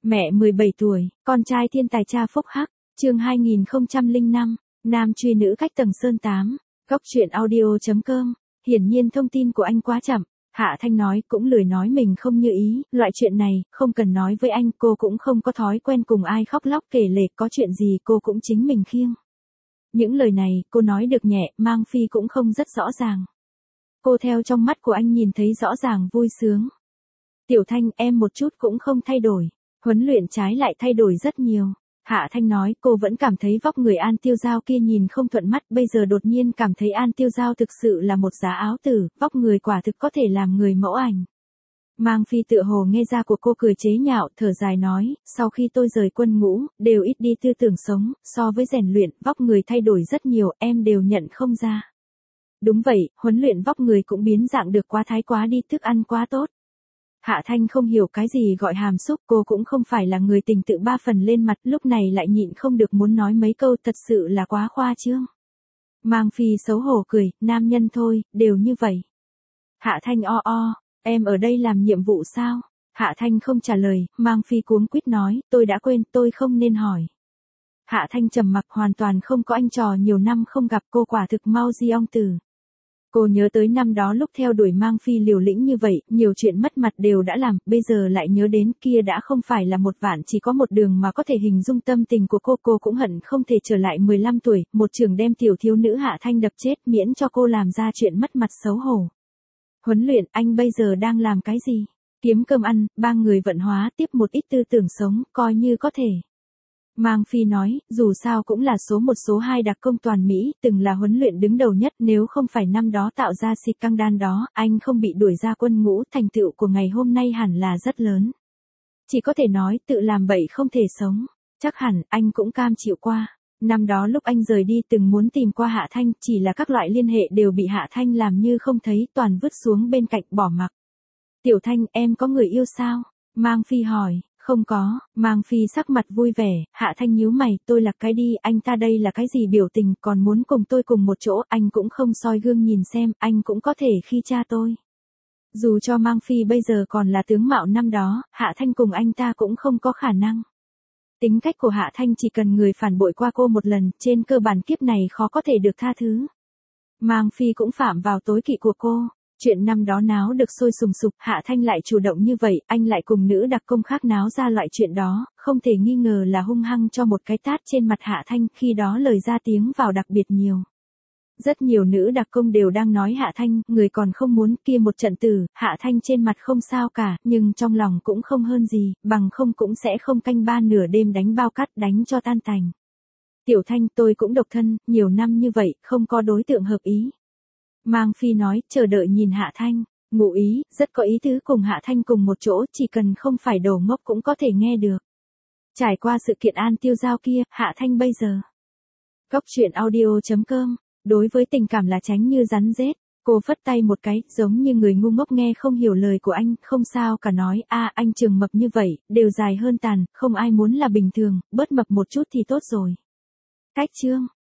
Mẹ 17 tuổi, con trai thiên tài cha phúc hắc, chương 2005, nam truy nữ cách tầng Sơn 8, góc truyện audio.com, hiển nhiên thông tin của anh quá chậm, Hạ Thanh nói cũng lười nói mình không như ý, loại chuyện này, không cần nói với anh, cô cũng không có thói quen cùng ai khóc lóc kể lể, có chuyện gì cô cũng chính mình khiêng. Những lời này, cô nói được nhẹ, Mang Phi cũng không rất rõ ràng. Cô theo trong mắt của anh nhìn thấy rõ ràng vui sướng. Tiểu Thanh, em một chút cũng không thay đổi. Huấn luyện trái lại thay đổi rất nhiều. Hạ Thanh nói cô vẫn cảm thấy vóc người An Tiêu Giao kia nhìn không thuận mắt, bây giờ đột nhiên cảm thấy An Tiêu Giao thực sự là một giá áo tử, vóc người quả thực có thể làm người mẫu ảnh. Mang Phi tựa hồ nghe ra của cô cười chế nhạo, thở dài nói, sau khi tôi rời quân ngũ, đều ít đi tư tưởng sống, so với rèn luyện, vóc người thay đổi rất nhiều, em đều nhận không ra. Đúng vậy, huấn luyện vóc người cũng biến dạng được quá thái quá đi, thức ăn quá tốt. Hạ Thanh không hiểu cái gì gọi hàm xúc, cô cũng không phải là người tình tự ba phần lên mặt, lúc này lại nhịn không được muốn nói mấy câu, thật sự là quá khoa trương. Mang Phi xấu hổ cười, nam nhân thôi, đều như vậy. Hạ Thanh em ở đây làm nhiệm vụ sao? Hạ Thanh không trả lời, Mang Phi cuống quýt nói, tôi đã quên, tôi không nên hỏi. Hạ Thanh trầm mặc, hoàn toàn không có anh trò, nhiều năm không gặp, cô quả thực mau di ong tử. Cô nhớ tới năm đó lúc theo đuổi Mang Phi liều lĩnh như vậy, nhiều chuyện mất mặt đều đã làm, bây giờ lại nhớ đến kia đã không phải là một vạn chỉ có một đường mà có thể hình dung tâm tình của cô cũng hận không thể trở lại 15 tuổi, một trường đem tiểu thiếu nữ Hạ Thanh đập chết miễn cho cô làm ra chuyện mất mặt xấu hổ. Huấn luyện, anh bây giờ đang làm cái gì? Kiếm cơm ăn, ba người vận hóa tiếp một ít tư tưởng sống, coi như có thể. Mang Phi nói, dù sao cũng là số 1 số 2 đặc công toàn Mỹ, từng là huấn luyện đứng đầu nhất, nếu không phải năm đó tạo ra xịt căng đan đó, anh không bị đuổi ra quân ngũ, thành tựu của ngày hôm nay hẳn là rất lớn. Chỉ có thể nói, tự làm bậy không thể sống. Chắc hẳn, anh cũng cam chịu qua. Năm đó lúc anh rời đi từng muốn tìm qua Hạ Thanh, chỉ là các loại liên hệ đều bị Hạ Thanh làm như không thấy, toàn vứt xuống bên cạnh bỏ mặc. Tiểu Thanh, em có người yêu sao? Mang Phi hỏi. Không có, Mang Phi sắc mặt vui vẻ, Hạ Thanh nhíu mày, tôi là cái đi, anh ta đây là cái gì biểu tình, còn muốn cùng tôi cùng một chỗ, anh cũng không soi gương nhìn xem, anh cũng có thể khi cha tôi. Dù cho Mang Phi bây giờ còn là tướng mạo năm đó, Hạ Thanh cùng anh ta cũng không có khả năng. Tính cách của Hạ Thanh chỉ cần người phản bội qua cô một lần, trên cơ bản kiếp này khó có thể được tha thứ. Mang Phi cũng phạm vào tối kỵ của cô. Chuyện năm đó náo được sôi sùng sục, Hạ Thanh lại chủ động như vậy, anh lại cùng nữ đặc công khác náo ra loại chuyện đó, không thể nghi ngờ là hung hăng cho một cái tát trên mặt Hạ Thanh, khi đó lời ra tiếng vào đặc biệt nhiều. Rất nhiều nữ đặc công đều đang nói Hạ Thanh, người còn không muốn kia một trận tử, Hạ Thanh trên mặt không sao cả, nhưng trong lòng cũng không hơn gì, bằng không cũng sẽ không canh ba nửa đêm đánh bao cát đánh cho tan tành. Tiểu Thanh, tôi cũng độc thân, nhiều năm như vậy, không có đối tượng hợp ý. Mang Phi nói, chờ đợi nhìn Hạ Thanh, ngụ ý, rất có ý tứ cùng Hạ Thanh cùng một chỗ, chỉ cần không phải đồ ngốc cũng có thể nghe được. Trải qua sự kiện An Tiêu Giao kia, Hạ Thanh bây giờ. Góc truyện audio.com, đối với tình cảm là tránh như rắn rết, cô phất tay một cái, giống như người ngu ngốc nghe không hiểu lời của anh, không sao cả nói, anh trường mập như vậy, đều dài hơn tàn, không ai muốn là bình thường, bớt mập một chút thì tốt rồi. Cách chương.